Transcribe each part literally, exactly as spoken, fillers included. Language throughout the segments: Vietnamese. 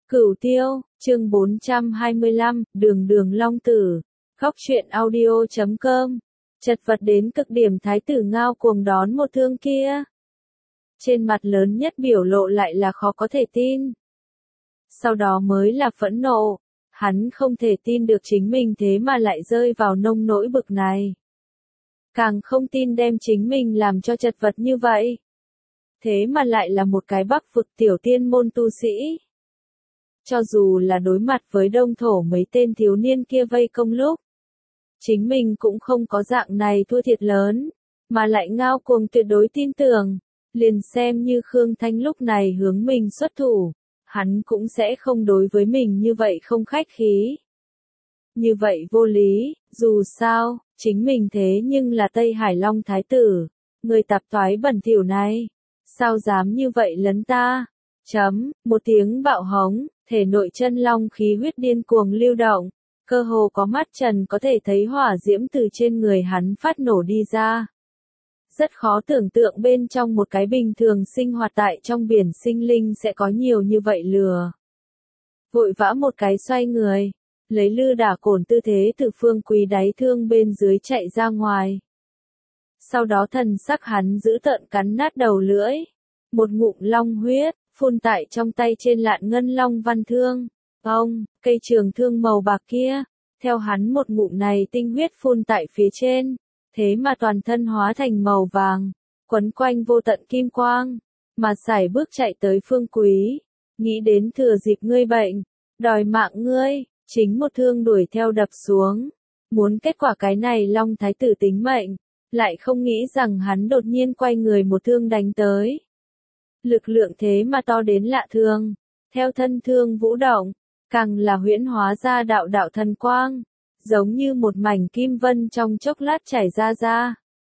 Cửu Tiêu, chương bốn trăm hai mươi lăm, Đường Đường Long Tử, Góc truyện audio chấm com. Chật vật đến cực điểm thái tử ngao cuồng đón một thương kia. Trên mặt lớn nhất biểu lộ lại là khó có thể tin. Sau đó mới là phẫn nộ, hắn không thể tin được chính mình thế mà lại rơi vào nông nỗi bực này. Càng không tin đem chính mình làm cho chật vật như vậy. Thế mà lại là một cái Bắc vực tiểu tiên môn tu sĩ. Cho dù là đối mặt với đông thổ mấy tên thiếu niên kia vây công lúc, chính mình cũng không có dạng này thua thiệt lớn, mà lại ngao cuồng tuyệt đối tin tưởng, liền xem như Khương Thanh lúc này hướng mình xuất thủ, hắn cũng sẽ không đối với mình như vậy không khách khí. Như vậy vô lý, dù sao, chính mình thế nhưng là Tây Hải Long Thái tử, người tạp thoái bẩn thỉu này, sao dám như vậy lấn ta? Chấm, một tiếng bạo hống, thể nội chân long khí huyết điên cuồng lưu động, cơ hồ có mắt trần có thể thấy hỏa diễm từ trên người hắn phát nổ đi ra. Rất khó tưởng tượng bên trong một cái bình thường sinh hoạt tại trong biển sinh linh sẽ có nhiều như vậy lừa. Vội vã một cái xoay người, lấy lư đả cổn tư thế từ Phương Quý đáy thương bên dưới chạy ra ngoài. Sau đó thần sắc hắn giữ tợn cắn nát đầu lưỡi, một ngụm long huyết phun tại trong tay trên lạn ngân long văn thương. Ông, cây trường thương màu bạc kia, theo hắn một ngụm này tinh huyết phun tại phía trên, thế mà toàn thân hóa thành màu vàng, quấn quanh vô tận kim quang, mà sải bước chạy tới Phương Quý, nghĩ đến thừa dịp ngươi bệnh, đòi mạng ngươi, chính một thương đuổi theo đập xuống, muốn kết quả cái này Long Thái tử tính mệnh, lại không nghĩ rằng hắn đột nhiên quay người một thương đánh tới. Lực lượng thế mà to đến lạ thường, theo thân thương vũ động, càng là huyễn hóa ra đạo đạo thần quang, giống như một mảnh kim vân trong chốc lát chảy ra ra.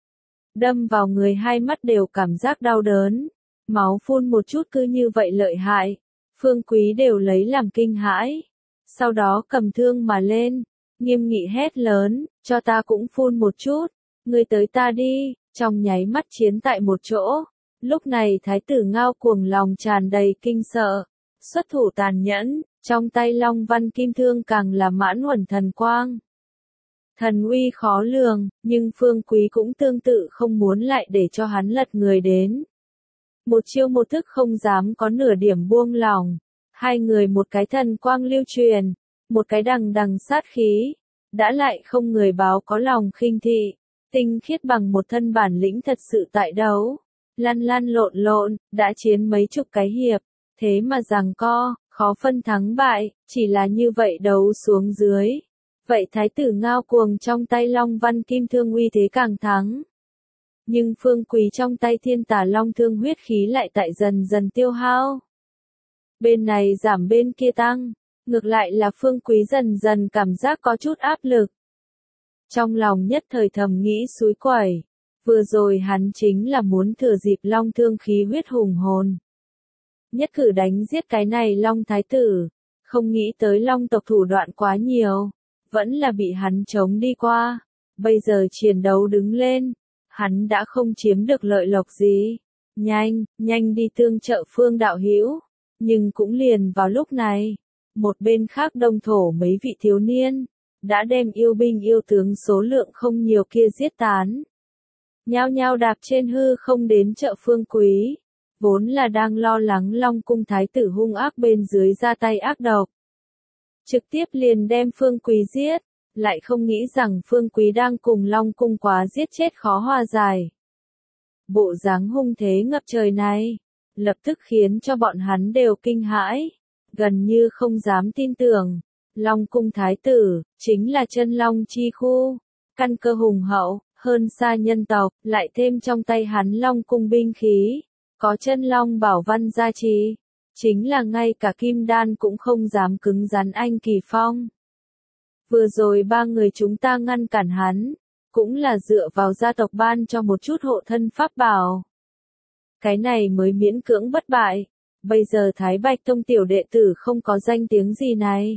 Đâm vào người hai mắt đều cảm giác đau đớn, máu phun một chút cứ như vậy lợi hại, Phương Quý đều lấy làm kinh hãi. Sau đó cầm thương mà lên, nghiêm nghị hét lớn, cho ta cũng phun một chút, ngươi tới ta đi, trong nháy mắt chiến tại một chỗ. Lúc này thái tử ngao cuồng lòng tràn đầy kinh sợ, xuất thủ tàn nhẫn, trong tay long văn kim thương càng là mãn huẩn thần quang. Thần uy khó lường, nhưng Phương Quý cũng tương tự không muốn lại để cho hắn lật người đến. Một chiêu một thức không dám có nửa điểm buông lòng, hai người một cái thần quang lưu truyền, một cái đằng đằng sát khí, đã lại không người báo có lòng khinh thị, tinh khiết bằng một thân bản lĩnh thật sự tại đấu. Lăn lăn lộn lộn, đã chiến mấy chục cái hiệp, thế mà giằng co, khó phân thắng bại, chỉ là như vậy đấu xuống dưới. Vậy thái tử ngao cuồng trong tay long văn kim thương uy thế càng thắng. Nhưng Phương Quý trong tay thiên tà long thương huyết khí lại tại dần dần tiêu hao. Bên này giảm bên kia tăng, ngược lại là Phương Quý dần dần cảm giác có chút áp lực. Trong lòng nhất thời thầm nghĩ xúi quẩy. Vừa rồi hắn chính là muốn thừa dịp long thương khí huyết hùng hồn. Nhất cử đánh giết cái này long thái tử, không nghĩ tới long tộc thủ đoạn quá nhiều, vẫn là bị hắn chống đi qua. Bây giờ chiến đấu đứng lên, hắn đã không chiếm được lợi lộc gì. Nhanh, nhanh đi tương trợ Phương đạo hữu. Nhưng cũng liền vào lúc này, một bên khác đông thổ mấy vị thiếu niên, đã đem yêu binh yêu tướng số lượng không nhiều kia giết tán. Nhao nhao đạp trên hư không đến trợ Phương Quý, vốn là đang lo lắng Long cung thái tử hung ác bên dưới ra tay ác độc. Trực tiếp liền đem Phương Quý giết, lại không nghĩ rằng Phương Quý đang cùng Long cung quá giết chết khó hòa giải. Bộ dáng hung thế ngập trời này, lập tức khiến cho bọn hắn đều kinh hãi, gần như không dám tin tưởng. Long cung thái tử, chính là chân long chi khu, căn cơ hùng hậu. Hơn xa nhân tộc, lại thêm trong tay hắn long cung binh khí, có chân long bảo văn gia trì, chính là ngay cả kim đan cũng không dám cứng rắn anh kỳ phong. Vừa rồi ba người chúng ta ngăn cản hắn, cũng là dựa vào gia tộc ban cho một chút hộ thân pháp bảo. Cái này mới miễn cưỡng bất bại, bây giờ Thái Bạch Tông tiểu đệ tử không có danh tiếng gì này.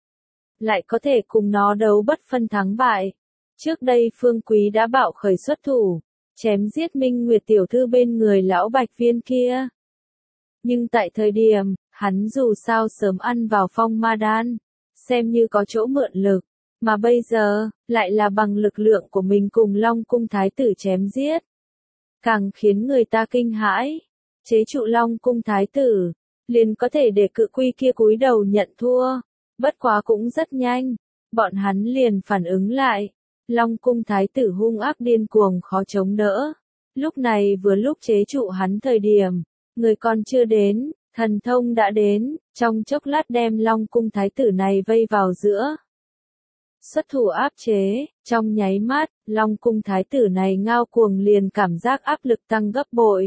Lại có thể cùng nó đấu bất phân thắng bại. Trước đây Phương Quý đã bạo khởi xuất thủ, chém giết Minh Nguyệt tiểu thư bên người lão Bạch Viên kia. Nhưng tại thời điểm, Hắn dù sao sớm ăn vào phong ma đan, xem như có chỗ mượn lực, mà bây giờ, lại là bằng lực lượng của mình cùng Long Cung Thái tử chém giết. Càng khiến người ta kinh hãi, chế trụ Long Cung Thái tử, liền có thể để cự quy kia cúi đầu nhận thua, bất quá cũng rất nhanh, bọn hắn liền phản ứng lại, Long Cung Thái tử hung ác điên cuồng khó chống đỡ, lúc này vừa lúc chế trụ hắn thời điểm, người còn chưa đến, thần thông đã đến, trong chốc lát đem Long Cung Thái tử này vây vào giữa. Xuất thủ áp chế, trong nháy mắt, Long Cung Thái tử này ngao cuồng liền cảm giác áp lực tăng gấp bội.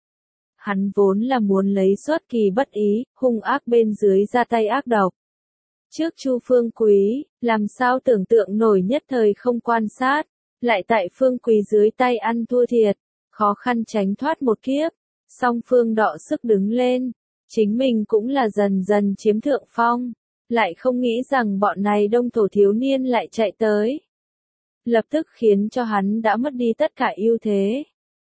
Hắn vốn là muốn lấy xuất kỳ bất ý, hung ác bên dưới ra tay ác độc. Trước Chu Phương Quý, làm sao tưởng tượng nổi nhất thời không quan sát, lại tại Phương Quý dưới tay ăn thua thiệt, khó khăn tránh thoát một kiếp, song phương đọ sức đứng lên, chính mình cũng là dần dần chiếm thượng phong, lại không nghĩ rằng bọn này đông thổ thiếu niên lại chạy tới. Lập tức khiến cho hắn đã mất đi tất cả ưu thế.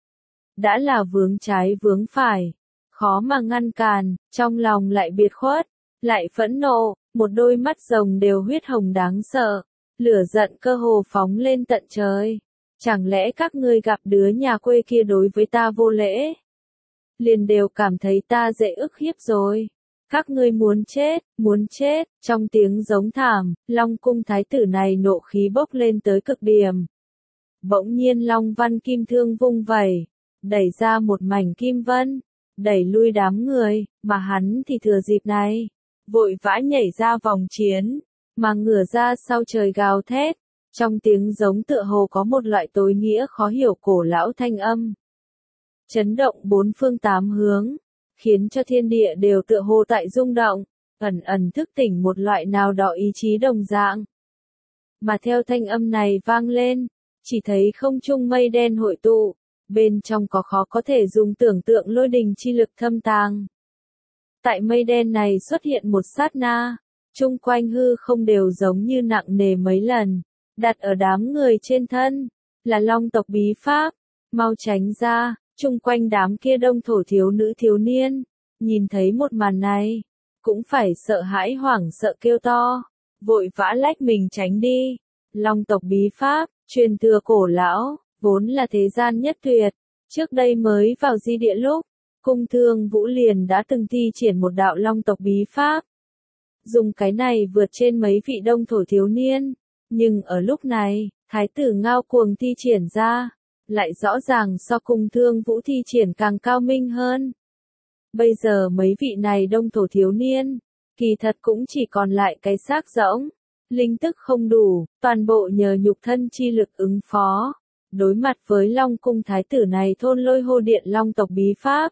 Đã là vướng trái vướng phải, khó mà ngăn cản, trong lòng lại biệt khuất, lại phẫn nộ, một đôi mắt rồng đều huyết hồng đáng sợ, lửa giận cơ hồ phóng lên tận trời. Chẳng lẽ các ngươi gặp đứa nhà quê kia đối với ta vô lễ? Liền đều cảm thấy ta dễ ức hiếp rồi. Các ngươi muốn chết, muốn chết, trong tiếng giống thảm, Long Cung Thái tử này nộ khí bốc lên tới cực điểm. Bỗng nhiên Long Văn Kim Thương vung vẩy, đẩy ra một mảnh kim vân, đẩy lui đám người, mà hắn thì thừa dịp này, vội vã nhảy ra vòng chiến, mà ngửa ra sau trời gào thét, trong tiếng giống tựa hồ có một loại tối nghĩa khó hiểu cổ lão thanh âm. Chấn động bốn phương tám hướng, khiến cho thiên địa đều tựa hồ tại rung động, ẩn ẩn thức tỉnh một loại nào đó ý chí đồng dạng. Mà theo thanh âm này vang lên, chỉ thấy không trung mây đen hội tụ, bên trong có khó có thể dùng tưởng tượng lôi đình chi lực thâm tàng. Tại mây đen này xuất hiện một sát na, chung quanh hư không đều giống như nặng nề mấy lần, đặt ở đám người trên thân, là Long tộc bí pháp, mau tránh ra. Chung quanh đám kia đông thổ thiếu nữ thiếu niên, nhìn thấy một màn này, cũng phải sợ hãi hoảng sợ kêu to, vội vã lách mình tránh đi. Long tộc bí pháp, truyền thừa cổ lão, vốn là thế gian nhất tuyệt, trước đây mới vào di địa lúc, Cung Thương Vũ liền đã từng thi triển một đạo long tộc bí pháp. Dùng cái này vượt trên mấy vị đông thổ thiếu niên, nhưng ở lúc này, Thái tử ngao cuồng thi triển ra, lại rõ ràng so Cung Thương Vũ thi triển càng cao minh hơn. Bây giờ mấy vị này đông thổ thiếu niên, kỳ thật cũng chỉ còn lại cái xác rỗng, linh tức không đủ, toàn bộ nhờ nhục thân chi lực ứng phó. Đối mặt với Long Cung Thái tử này thôn lôi hô điện Long tộc bí pháp,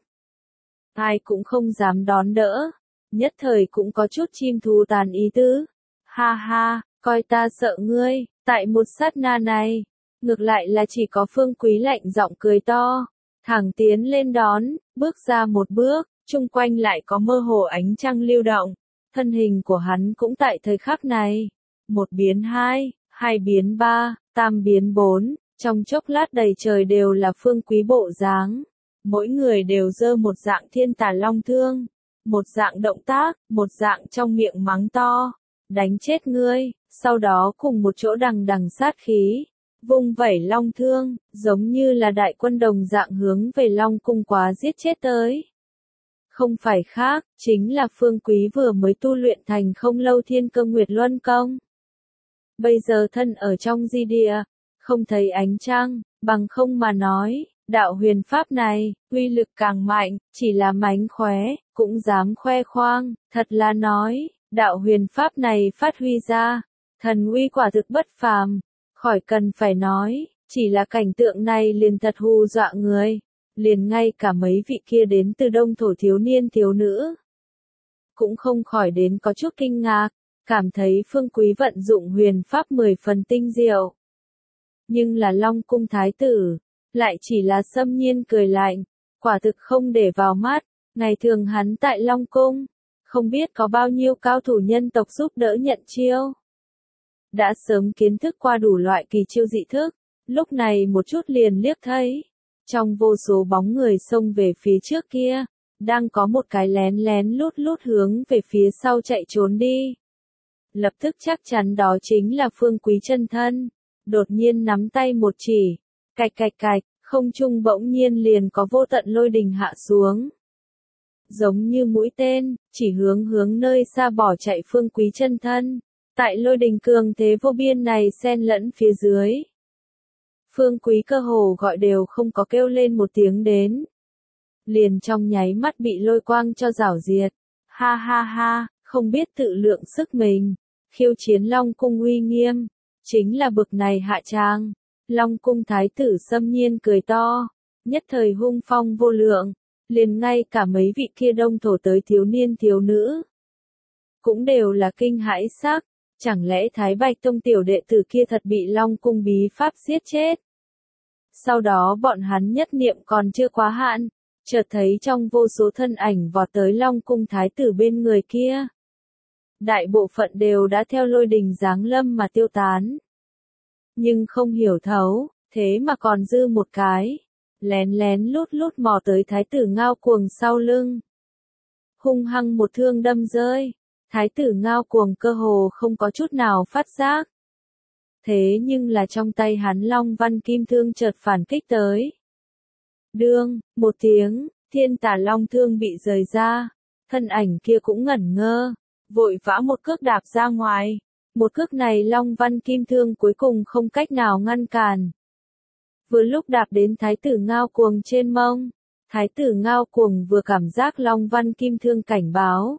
ai cũng không dám đón đỡ, nhất thời cũng có chút chim thú tàn ý tứ. Ha ha, coi ta sợ ngươi, tại một sát na này. Ngược lại là chỉ có Phương Quý lạnh giọng cười to, thẳng tiến lên đón, bước ra một bước, chung quanh lại có mơ hồ ánh trăng lưu động, thân hình của hắn cũng tại thời khắc này, một biến hai, hai biến ba, tam biến bốn, trong chốc lát đầy trời đều là Phương Quý bộ dáng, mỗi người đều giơ một dạng thiên tà long thương, một dạng động tác, một dạng trong miệng mắng to, đánh chết ngươi, sau đó cùng một chỗ đằng đằng sát khí. Vung vẩy long thương, giống như là đại quân đồng dạng hướng về Long Cung quá giết chết tới. Không phải khác, chính là Phương Quý vừa mới tu luyện thành không lâu Thiên Cơ Nguyệt Luân Công. Bây giờ thân ở trong di địa, không thấy ánh trăng, bằng không mà nói, đạo huyền pháp này, uy lực càng mạnh, chỉ là mánh khóe, cũng dám khoe khoang, thật là nói, đạo huyền pháp này phát huy ra, thần uy quả thực bất phàm. Khỏi cần phải nói, chỉ là cảnh tượng này liền thật hù dọa người, liền ngay cả mấy vị kia đến từ đông thổ thiếu niên thiếu nữ. Cũng không khỏi đến có chút kinh ngạc, cảm thấy Phương Quý vận dụng huyền pháp mười phần tinh diệu. Nhưng là Long Cung Thái tử, lại chỉ là xâm nhiên cười lạnh, quả thực không để vào mắt, ngày thường hắn tại Long Cung, không biết có bao nhiêu cao thủ nhân tộc giúp đỡ nhận chiêu. Đã sớm kiến thức qua đủ loại kỳ chiêu dị thức, lúc này một chút liền liếc thấy. Trong vô số bóng người xông về phía trước kia, đang có một cái lén lén lút lút hướng về phía sau chạy trốn đi. Lập tức chắc chắn đó chính là Phương Quý chân thân. Đột nhiên nắm tay một chỉ, cạch cạch cạch, không trung bỗng nhiên liền có vô tận lôi đình hạ xuống. Giống như mũi tên, chỉ hướng hướng nơi xa bỏ chạy Phương Quý chân thân. Tại lôi đình cường thế vô biên này xen lẫn phía dưới. Phương Quý cơ hồ gọi đều không có kêu lên một tiếng đến. Liền trong nháy mắt bị lôi quang cho rảo diệt. Ha ha ha, không biết tự lượng sức mình. Khiêu chiến Long Cung uy nghiêm. Chính là bực này hạ trang. Long Cung thái tử xâm nhiên cười to. Nhất thời hung phong vô lượng. Liền ngay cả mấy vị kia đông thổ tới thiếu niên thiếu nữ. Cũng đều là kinh hãi sắc. Chẳng lẽ Thái Bạch Tông tiểu đệ tử kia thật bị Long Cung bí pháp giết chết? Sau đó bọn hắn nhất niệm còn chưa quá hạn, chợt thấy trong vô số thân ảnh vọt tới Long Cung thái tử bên người kia. Đại bộ phận đều đã theo lôi đình giáng lâm mà tiêu tán. Nhưng không hiểu thấu, thế mà còn dư một cái. Lén lén lút lút mò tới thái tử Ngao Cuồng sau lưng. Hung hăng một thương đâm rơi. Thái tử Ngao Cuồng cơ hồ không có chút nào phát giác. Thế nhưng là trong tay hắn Long Văn Kim Thương chợt phản kích tới. Đương, một tiếng, thiên tà long thương bị rời ra. Thân ảnh kia cũng ngẩn ngơ, vội vã một cước đạp ra ngoài. Một cước này Long Văn Kim Thương cuối cùng không cách nào ngăn cản. Vừa lúc đạp đến Thái tử Ngao Cuồng trên mông. Thái tử Ngao Cuồng vừa cảm giác Long Văn Kim Thương cảnh báo.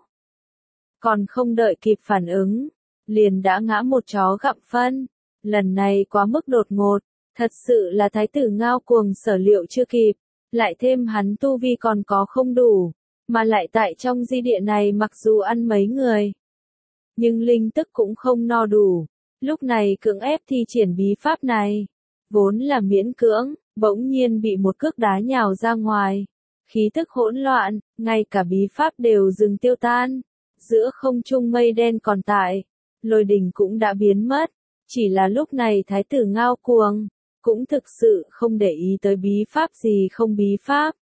Còn không đợi kịp phản ứng, liền đã ngã một chó gặm phân. Lần này quá mức đột ngột, thật sự là thái tử Ngao Cuồng sở liệu chưa kịp, lại thêm hắn tu vi còn có không đủ, mà lại tại trong di địa này mặc dù ăn mấy người, nhưng linh tức cũng không no đủ, lúc này cưỡng ép thi triển bí pháp này, vốn là miễn cưỡng, bỗng nhiên bị một cước đá nhào ra ngoài, khí tức hỗn loạn, ngay cả bí pháp đều dừng tiêu tan. Giữa không trung mây đen còn tại, lôi đình cũng đã biến mất, chỉ là lúc này thái tử Ngao Cuồng, cũng thực sự không để ý tới bí pháp gì không bí pháp.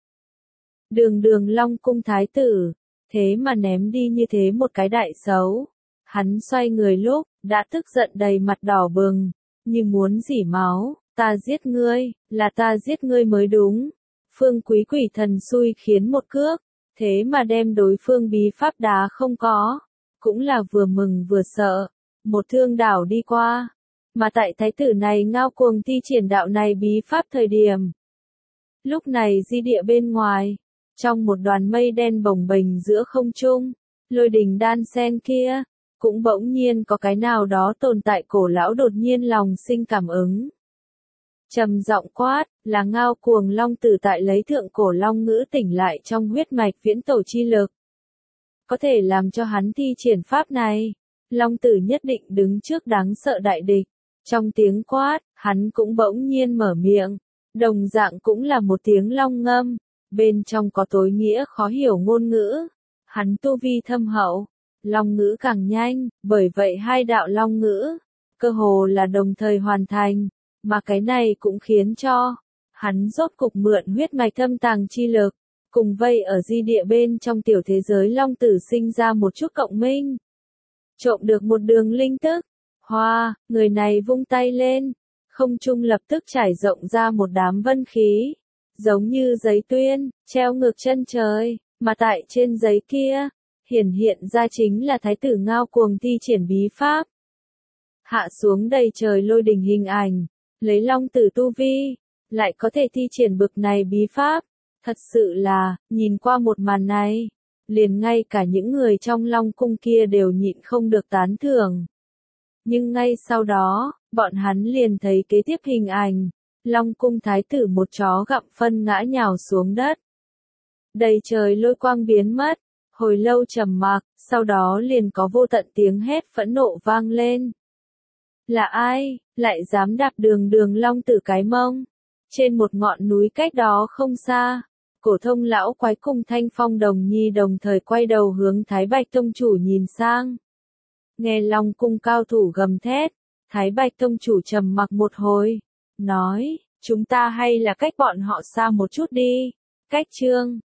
Đường đường Long Cung thái tử, thế mà ném đi như thế một cái đại xấu. Hắn xoay người lúc, đã tức giận đầy mặt đỏ bừng, như muốn rỉ máu, ta giết ngươi, là ta giết ngươi mới đúng. Phương Quý quỷ thần xui khiến một cước. Thế mà đem đối phương bí pháp đá không có, cũng là vừa mừng vừa sợ, một thương đảo đi qua, mà tại thái tử này Ngao Cuồng thi triển đạo này bí pháp thời điểm. Lúc này di địa bên ngoài, trong một đoàn mây đen bồng bềnh giữa không trung, lôi đình đan sen kia, cũng bỗng nhiên có cái nào đó tồn tại cổ lão đột nhiên lòng sinh cảm ứng. Trầm giọng quát, là Ngao Cuồng Long tử tại lấy thượng cổ long ngữ tỉnh lại trong huyết mạch viễn tổ chi lực. Có thể làm cho hắn thi triển pháp này, Long tử nhất định đứng trước đáng sợ đại địch. Trong tiếng quát, hắn cũng bỗng nhiên mở miệng, đồng dạng cũng là một tiếng long ngâm, bên trong có tối nghĩa khó hiểu ngôn ngữ. Hắn tu vi thâm hậu, long ngữ càng nhanh, bởi vậy hai đạo long ngữ, cơ hồ là đồng thời hoàn thành. Mà cái này cũng khiến cho hắn rốt cục mượn huyết mạch thâm tàng chi lực, cùng vây ở di địa bên trong tiểu thế giới long tử sinh ra một chút cộng minh. Trộm được một đường linh tức, hoa, người này vung tay lên, không trung lập tức trải rộng ra một đám vân khí, giống như giấy tuyên, treo ngược chân trời, mà tại trên giấy kia, hiển hiện ra chính là thái tử Ngao Cuồng thi triển bí pháp. Hạ xuống đầy trời lôi đình hình ảnh. Lấy long tử tu vi, lại có thể thi triển bực này bí pháp, thật sự là, nhìn qua một màn này, liền ngay cả những người trong Long Cung kia đều nhịn không được tán thưởng. Nhưng ngay sau đó, bọn hắn liền thấy kế tiếp hình ảnh, Long Cung thái tử một chó gặm phân ngã nhào xuống đất. Đầy trời lôi quang biến mất, hồi lâu trầm mặc, sau đó liền có vô tận tiếng hét phẫn nộ vang lên. Là ai, lại dám đạp đường đường long tử cái mông? Trên một ngọn núi cách đó không xa, cổ thông lão quái cùng Thanh Phong Đồng Nhi đồng thời quay đầu hướng Thái Bạch Tông chủ nhìn sang. Nghe Long Cung cao thủ gầm thét, Thái Bạch Tông chủ trầm mặc một hồi, nói, chúng ta hay là cách bọn họ xa một chút đi. Cách chương